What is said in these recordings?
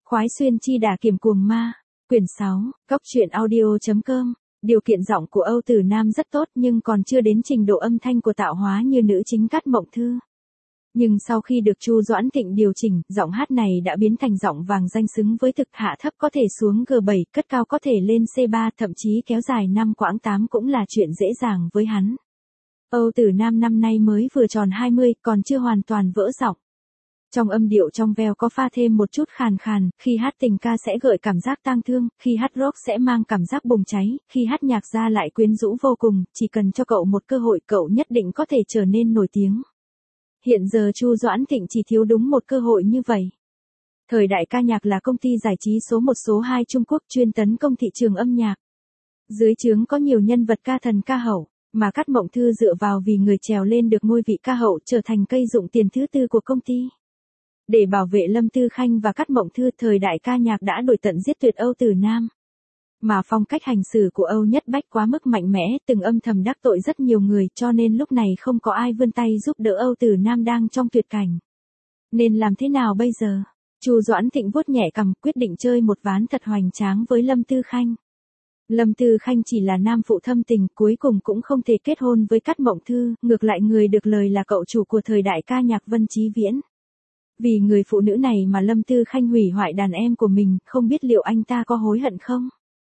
Khoái xuyên chi đà kiểm cuồng ma, quyển 6, Cốc truyện audio.com. Điều kiện giọng của Âu Tử Nam rất tốt nhưng còn chưa đến trình độ âm thanh của tạo hóa như nữ chính Cát Mộng Thư. Nhưng sau khi được Chu Doãn Thịnh điều chỉnh, giọng hát này đã biến thành giọng vàng danh xứng với thực, hạ thấp có thể xuống G7, cất cao có thể lên C3, thậm chí kéo dài 5 quãng 8 cũng là chuyện dễ dàng với hắn. Âu Tử Nam năm nay mới vừa tròn 20, còn chưa hoàn toàn vỡ giọng. Trong âm điệu trong veo có pha thêm một chút khàn khàn, khi hát tình ca sẽ gợi cảm giác tang thương, khi hát rock sẽ mang cảm giác bùng cháy, khi hát nhạc ra lại quyến rũ vô cùng, chỉ cần cho cậu một cơ hội cậu nhất định có thể trở nên nổi tiếng. Hiện giờ Chu Doãn Thịnh chỉ thiếu đúng một cơ hội như vậy. Thời Đại Ca Nhạc là công ty giải trí số 1 số 2 Trung Quốc chuyên tấn công thị trường âm nhạc. Dưới trướng có nhiều nhân vật ca thần ca hậu, mà Cát Mộng Thư dựa vào vì người trèo lên được ngôi vị ca hậu trở thành cây dụng tiền thứ tư của công ty. Để bảo vệ Lâm Tư Khanh và Cát Mộng Thư, Thời Đại Ca Nhạc đã đuổi tận giết tuyệt Âu Tử Nam. Mà phong cách hành xử của Âu Nhất Bách quá mức mạnh mẽ, từng âm thầm đắc tội rất nhiều người, cho nên lúc này không có ai vươn tay giúp đỡ Âu Tử Nam đang trong tuyệt cảnh. Nên làm thế nào bây giờ? Chu Doãn Thịnh vuốt nhẹ cằm, quyết định chơi một ván thật hoành tráng với Lâm Tư Khanh. Lâm Tư Khanh chỉ là nam phụ thâm tình, cuối cùng cũng không thể kết hôn với Cát Mộng Thư, ngược lại người được lời là cậu chủ của Thời Đại Ca Nhạc Vân Chí Viễn. Vì người phụ nữ này mà Lâm Tư Khanh hủy hoại đàn em của mình, không biết liệu anh ta có hối hận không?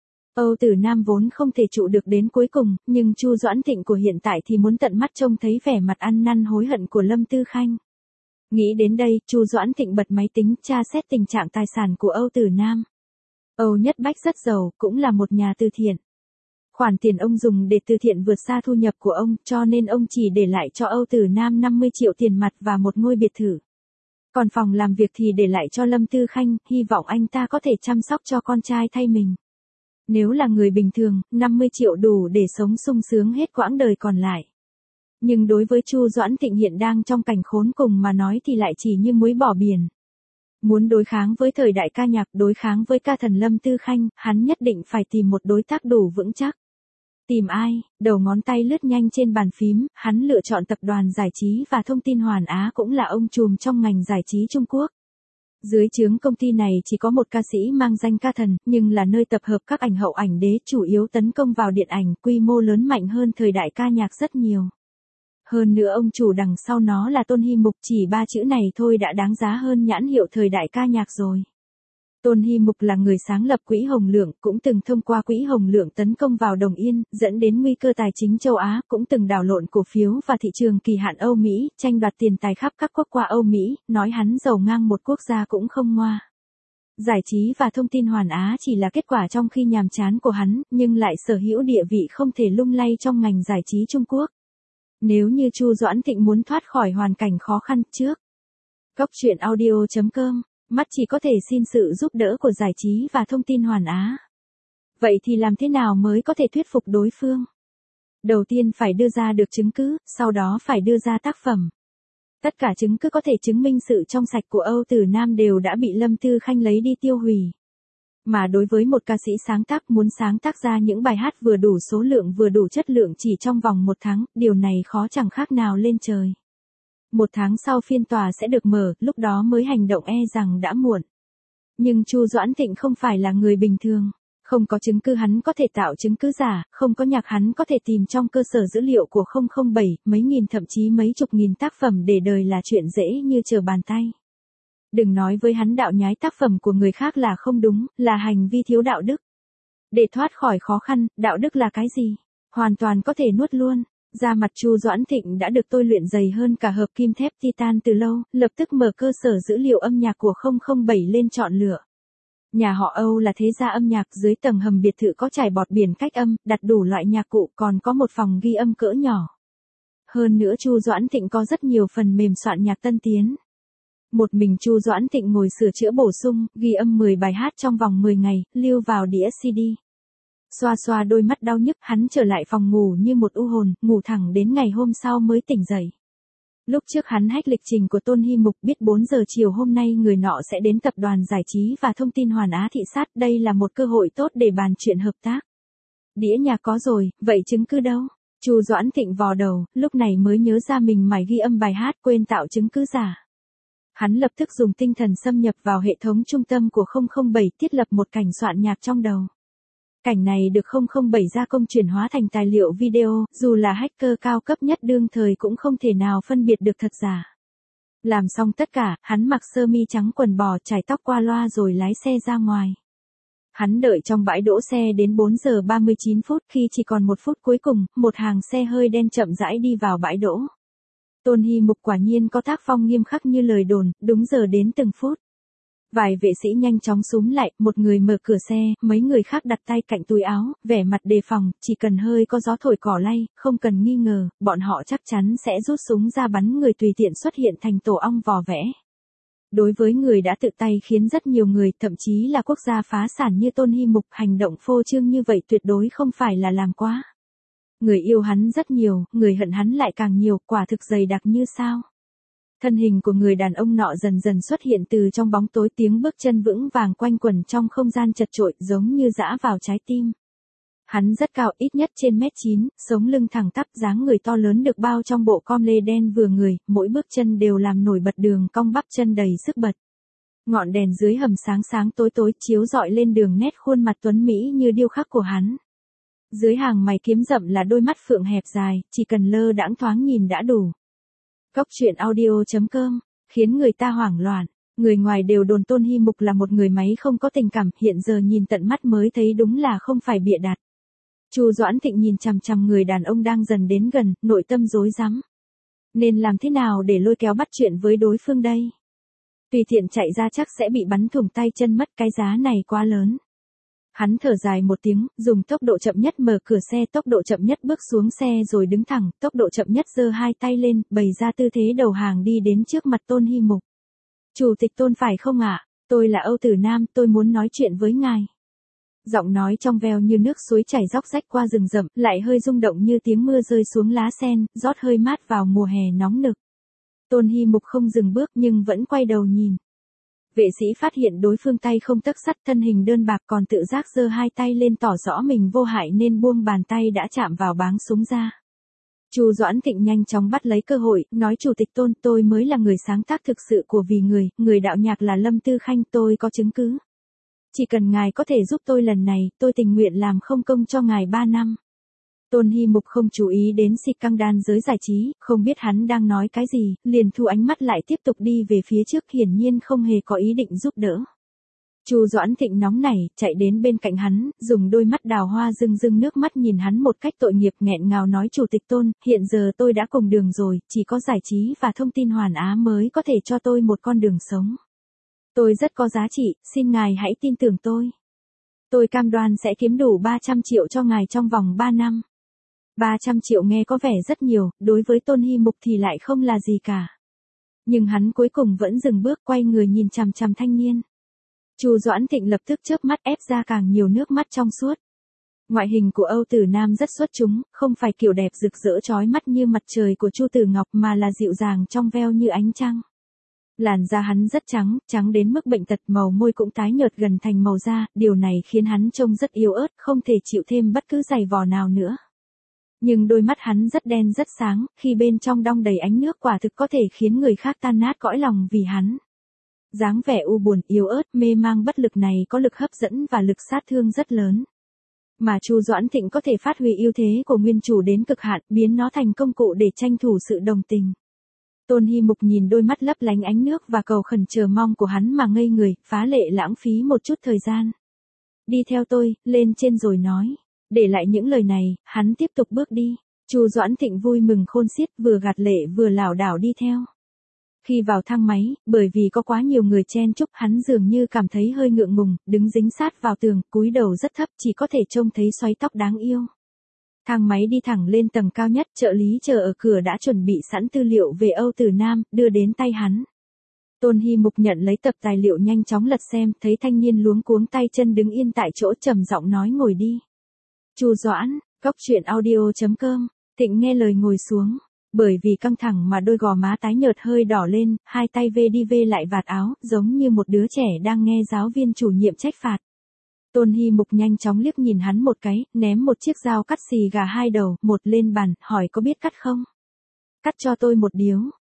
Âu Tử Nam vốn không thể trụ được đến cuối cùng, nhưng Chu Doãn Thịnh của hiện tại thì muốn tận mắt trông thấy vẻ mặt ăn năn hối hận của Lâm Tư Khanh. Nghĩ đến đây, Chu Doãn Thịnh bật máy tính tra xét tình trạng tài sản của Âu Tử Nam. Âu Nhất Bách rất giàu, cũng là một nhà từ thiện. Khoản tiền ông dùng để từ thiện vượt xa thu nhập của ông, cho nên ông chỉ để lại cho Âu Tử Nam 50 triệu tiền mặt và một ngôi biệt thự. Còn phòng làm việc thì để lại cho Lâm Tư Khanh, hy vọng anh ta có thể chăm sóc cho con trai thay mình. Nếu là người bình thường, 50 triệu đủ để sống sung sướng hết quãng đời còn lại. Nhưng đối với Chu Doãn Thịnh hiện đang trong cảnh khốn cùng mà nói thì lại chỉ như muối bỏ biển. Muốn đối kháng với Thời Đại Ca Nhạc, đối kháng với ca thần Lâm Tư Khanh, hắn nhất định phải tìm một đối tác đủ vững chắc. Tìm ai? Đầu ngón tay lướt nhanh trên bàn phím, hắn lựa chọn Tập đoàn Giải trí và Thông tin Hoàn Á, cũng là ông trùm trong ngành giải trí Trung Quốc. Dưới trướng công ty này chỉ có một ca sĩ mang danh ca thần, nhưng là nơi tập hợp các ảnh hậu ảnh đế, chủ yếu tấn công vào điện ảnh, quy mô lớn mạnh hơn Thời Đại Ca Nhạc rất nhiều. Hơn nữa ông chủ đằng sau nó là Tôn Hi Mục, chỉ 3 chữ này thôi đã đáng giá hơn nhãn hiệu Thời Đại Ca Nhạc rồi. Tôn Hi Mục là người sáng lập Quỹ Hồng Lượng, cũng từng thông qua Quỹ Hồng Lượng tấn công vào đồng yên, dẫn đến nguy cơ tài chính châu Á, cũng từng đảo lộn cổ phiếu và thị trường kỳ hạn Âu Mỹ, tranh đoạt tiền tài khắp các quốc qua Âu Mỹ, nói hắn giàu ngang một quốc gia cũng không ngoa. Giải trí và Thông tin Hoàn Á chỉ là kết quả trong khi nhàm chán của hắn, nhưng lại sở hữu địa vị không thể lung lay trong ngành giải trí Trung Quốc. Nếu như Chu Doãn Thịnh muốn thoát khỏi hoàn cảnh khó khăn trước, Cốc truyện audio.com, mắt chỉ có thể xin sự giúp đỡ của Giải trí và Thông tin Hoàn Á. Vậy thì làm thế nào mới có thể thuyết phục đối phương? Đầu tiên phải đưa ra được chứng cứ, sau đó phải đưa ra tác phẩm. Tất cả chứng cứ có thể chứng minh sự trong sạch của Âu Tử Nam đều đã bị Lâm Tư Khanh lấy đi tiêu hủy. Mà đối với một ca sĩ sáng tác, muốn sáng tác ra những bài hát vừa đủ số lượng vừa đủ chất lượng chỉ trong vòng 1 tháng, điều này khó chẳng khác nào lên trời. 1 tháng sau phiên tòa sẽ được mở, lúc đó mới hành động e rằng đã muộn. Nhưng Chu Doãn Thịnh không phải là người bình thường. Không có chứng cứ hắn có thể tạo chứng cứ giả, không có nhạc hắn có thể tìm trong cơ sở dữ liệu của 007, mấy nghìn thậm chí mấy chục nghìn tác phẩm để đời là chuyện dễ như trở bàn tay. Đừng nói với hắn đạo nhái tác phẩm của người khác là không đúng, là hành vi thiếu đạo đức. Để thoát khỏi khó khăn, đạo đức là cái gì? Hoàn toàn có thể nuốt luôn. Da mặt Chu Doãn Thịnh đã được tôi luyện dày hơn cả hợp kim thép titan từ lâu, lập tức mở cơ sở dữ liệu âm nhạc của 007 lên chọn lựa. Nhà họ Âu là thế gia âm nhạc, dưới tầng hầm biệt thự có trải bọt biển cách âm, đặt đủ loại nhạc cụ, còn có một phòng ghi âm cỡ nhỏ. Hơn nữa Chu Doãn Thịnh có rất nhiều phần mềm soạn nhạc tân tiến. Một mình Chu Doãn Thịnh ngồi sửa chữa bổ sung, ghi âm 10 bài hát trong vòng 10 ngày, lưu vào đĩa CD. Xoa xoa đôi mắt đau nhức, hắn trở lại phòng ngủ như một u hồn, ngủ thẳng đến ngày hôm sau mới tỉnh dậy. Lúc trước hắn hack lịch trình của Tôn Hi Mục, biết 4 giờ chiều hôm nay người nọ sẽ đến Tập đoàn Giải trí và Thông tin Hoàn Á thị sát, đây là một cơ hội tốt để bàn chuyện hợp tác. Đĩa nhạc có rồi, vậy chứng cứ đâu? Chu Doãn Thịnh vò đầu, lúc này mới nhớ ra mình mải ghi âm bài hát, quên tạo chứng cứ giả. Hắn lập tức dùng tinh thần xâm nhập vào hệ thống trung tâm của 007 thiết lập một cảnh soạn nhạc trong đầu. Cảnh này được 007 gia công chuyển hóa thành tài liệu video, dù là hacker cao cấp nhất đương thời cũng không thể nào phân biệt được thật giả. Làm xong tất cả, hắn mặc sơ mi trắng quần bò chải tóc qua loa rồi lái xe ra ngoài. Hắn đợi trong bãi đỗ xe đến 4 giờ 39 phút khi chỉ còn 1 phút cuối cùng, một hàng xe hơi đen chậm rãi đi vào bãi đỗ. Tôn Hy Mục quả nhiên có tác phong nghiêm khắc như lời đồn, đúng giờ đến từng phút. Vài vệ sĩ nhanh chóng xúm lại, một người mở cửa xe, mấy người khác đặt tay cạnh túi áo, vẻ mặt đề phòng, chỉ cần hơi có gió thổi cỏ lay, không cần nghi ngờ, bọn họ chắc chắn sẽ rút súng ra bắn người tùy tiện xuất hiện thành tổ ong vò vẽ. Đối với người đã tự tay khiến rất nhiều người, thậm chí là quốc gia phá sản như Tôn Hy Mục, hành động phô trương như vậy tuyệt đối không phải là làm quá. Người yêu hắn rất nhiều, người hận hắn lại càng nhiều, quả thực dày đặc như sao. Thân hình của người đàn ông nọ dần dần xuất hiện từ trong bóng tối, tiếng bước chân vững vàng quanh quẩn trong không gian chật chội, giống như dã vào trái tim. Hắn rất cao, ít nhất trên 1m9, sống lưng thẳng tắp, dáng người to lớn được bao trong bộ com lê đen vừa người, mỗi bước chân đều làm nổi bật đường cong bắp chân đầy sức bật. Ngọn đèn dưới hầm sáng sáng tối tối chiếu rọi lên đường nét khuôn mặt tuấn mỹ như điêu khắc của hắn. Dưới hàng mày kiếm rậm là đôi mắt phượng hẹp dài, chỉ cần lơ đãng thoáng nhìn đã đủ. Cốc truyện audio.com, khiến người ta hoảng loạn. Người ngoài đều đồn Tôn Hy Mục là một người máy không có tình cảm, hiện giờ nhìn tận mắt mới thấy đúng là không phải bịa đặt. Chu Doãn Thịnh nhìn chằm chằm người đàn ông đang dần đến gần, nội tâm rối rắm. Nên làm thế nào để lôi kéo bắt chuyện với đối phương đây? Tùy tiện chạy ra chắc sẽ bị bắn thủng tay chân mất, cái giá này quá lớn. Hắn thở dài một tiếng, dùng tốc độ chậm nhất mở cửa xe, tốc độ chậm nhất bước xuống xe rồi đứng thẳng, tốc độ chậm nhất giơ hai tay lên, bày ra tư thế đầu hàng đi đến trước mặt Tôn Hy Mục. Chủ tịch Tôn phải không ạ? Tôi là Âu Tử Nam, tôi muốn nói chuyện với ngài. Giọng nói trong veo như nước suối chảy róc rách qua rừng rậm, lại hơi rung động như tiếng mưa rơi xuống lá sen, rót hơi mát vào mùa hè nóng nực. Tôn Hy Mục không dừng bước nhưng vẫn quay đầu nhìn. Vệ sĩ phát hiện đối phương tay không tấc sắt, thân hình đơn bạc còn tự giác giơ hai tay lên tỏ rõ mình vô hại nên buông bàn tay đã chạm vào báng súng ra. Chu Doãn Thịnh nhanh chóng bắt lấy cơ hội, nói Chủ tịch Tôn, tôi mới là người sáng tác thực sự của Vì người đạo nhạc là Lâm Tư Khanh, tôi có chứng cứ. Chỉ cần ngài có thể giúp tôi lần này, tôi tình nguyện làm không công cho ngài 3 năm. Tôn Hy Mục không chú ý đến si căng đan giới giải trí, không biết hắn đang nói cái gì, liền thu ánh mắt lại tiếp tục đi về phía trước, hiển nhiên không hề có ý định giúp đỡ. Chu Doãn Thịnh nóng nảy, chạy đến bên cạnh hắn, dùng đôi mắt đào hoa rưng rưng nước mắt nhìn hắn một cách tội nghiệp, nghẹn ngào nói Chủ tịch Tôn, hiện giờ tôi đã cùng đường rồi, chỉ có giải trí và thông tin hoàn á mới có thể cho tôi một con đường sống. Tôi rất có giá trị, xin ngài hãy tin tưởng tôi. Tôi cam đoan sẽ kiếm đủ 300 triệu cho ngài trong vòng 3 năm. 300 triệu nghe có vẻ rất nhiều, đối với Tôn Hy Mục thì lại không là gì cả. Nhưng hắn cuối cùng vẫn dừng bước, quay người nhìn chằm chằm thanh niên. Chu Doãn Thịnh lập tức chớp mắt, ép ra càng nhiều nước mắt trong suốt. Ngoại hình của Âu Tử Nam rất xuất chúng, không phải kiểu đẹp rực rỡ chói mắt như mặt trời của Chu Tử Ngọc mà là dịu dàng trong veo như ánh trăng. Làn da hắn rất trắng, trắng đến mức bệnh tật, màu môi cũng tái nhợt gần thành màu da, điều này khiến hắn trông rất yếu ớt, không thể chịu thêm bất cứ giày vò nào nữa. Nhưng đôi mắt hắn rất đen rất sáng, khi bên trong đong đầy ánh nước quả thực có thể khiến người khác tan nát cõi lòng vì hắn. Dáng vẻ u buồn, yếu ớt, mê mang bất lực này có lực hấp dẫn và lực sát thương rất lớn. Mà Chu Doãn Thịnh có thể phát huy ưu thế của nguyên chủ đến cực hạn, biến nó thành công cụ để tranh thủ sự đồng tình. Tôn Hy Mục nhìn đôi mắt lấp lánh ánh nước và cầu khẩn chờ mong của hắn mà ngây người, phá lệ lãng phí một chút thời gian. Đi theo tôi, lên trên rồi nói. Để lại những lời này, hắn tiếp tục bước đi. Chu Doãn Thịnh vui mừng khôn xiết, vừa gạt lệ vừa lảo đảo đi theo. Khi vào thang máy, bởi vì có quá nhiều người chen chúc, hắn dường như cảm thấy hơi ngượng ngùng, đứng dính sát vào tường, cúi đầu rất thấp, chỉ có thể trông thấy xoáy tóc đáng yêu. Thang máy đi thẳng lên tầng cao nhất, trợ lý chờ ở cửa đã chuẩn bị sẵn tư liệu về Âu Tử Nam, đưa đến tay hắn. Tôn Hy Mục nhận lấy tập tài liệu nhanh chóng lật xem, thấy thanh niên luống cuống tay chân đứng yên tại chỗ, trầm giọng nói ngồi đi. Chu Doãn, Cốc truyện audio.com, Thịnh nghe lời ngồi xuống. Bởi vì căng thẳng mà đôi gò má tái nhợt hơi đỏ lên, hai tay vê đi vê lại vạt áo, giống như một đứa trẻ đang nghe giáo viên chủ nhiệm trách phạt. Tôn Hy Mục nhanh chóng liếc nhìn hắn một cái, ném một chiếc dao cắt xì gà 2 đầu, một lên bàn, hỏi có biết cắt không? Cắt cho tôi một điếu.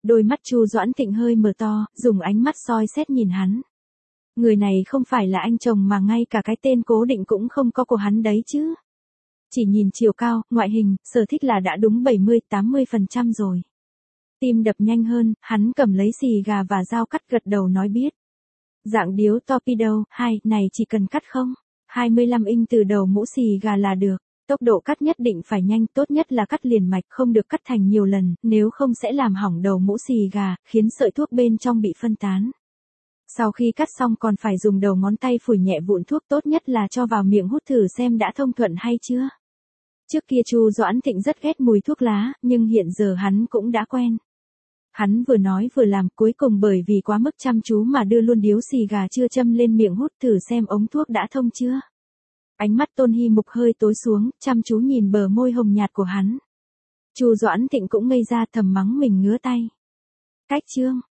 Đôi mắt Chu Doãn Thịnh hơi mở to, dùng ánh mắt soi xét nhìn hắn. Người này không phải là anh chồng mà ngay cả cái tên cố định cũng không có của hắn đấy chứ. Chỉ nhìn chiều cao, ngoại hình, sở thích là đã đúng 70-80% rồi. Tim đập nhanh hơn, hắn cầm lấy xì gà và dao cắt gật đầu nói biết. Dạng điếu torpedo, này chỉ cần cắt không? 25 inch từ đầu mũ xì gà là được. Tốc độ cắt nhất định phải nhanh, tốt nhất là cắt liền mạch, không được cắt thành nhiều lần, nếu không sẽ làm hỏng đầu mũ xì gà, khiến sợi thuốc bên trong bị phân tán. Sau khi cắt xong còn phải dùng đầu ngón tay phủi nhẹ vụn thuốc, tốt nhất là cho vào miệng hút thử xem đã thông thuận hay chưa. Trước kia Chu Doãn Thịnh rất ghét mùi thuốc lá, nhưng hiện giờ hắn cũng đã quen. Hắn vừa nói vừa làm, cuối cùng bởi vì quá mức chăm chú mà đưa luôn điếu xì gà chưa châm lên miệng hút thử xem ống thuốc đã thông chưa. Ánh mắt Tôn Hi Mục hơi tối xuống, chăm chú nhìn bờ môi hồng nhạt của hắn. Chu Doãn Thịnh cũng ngây ra, thầm mắng mình ngứa tay. Cách chương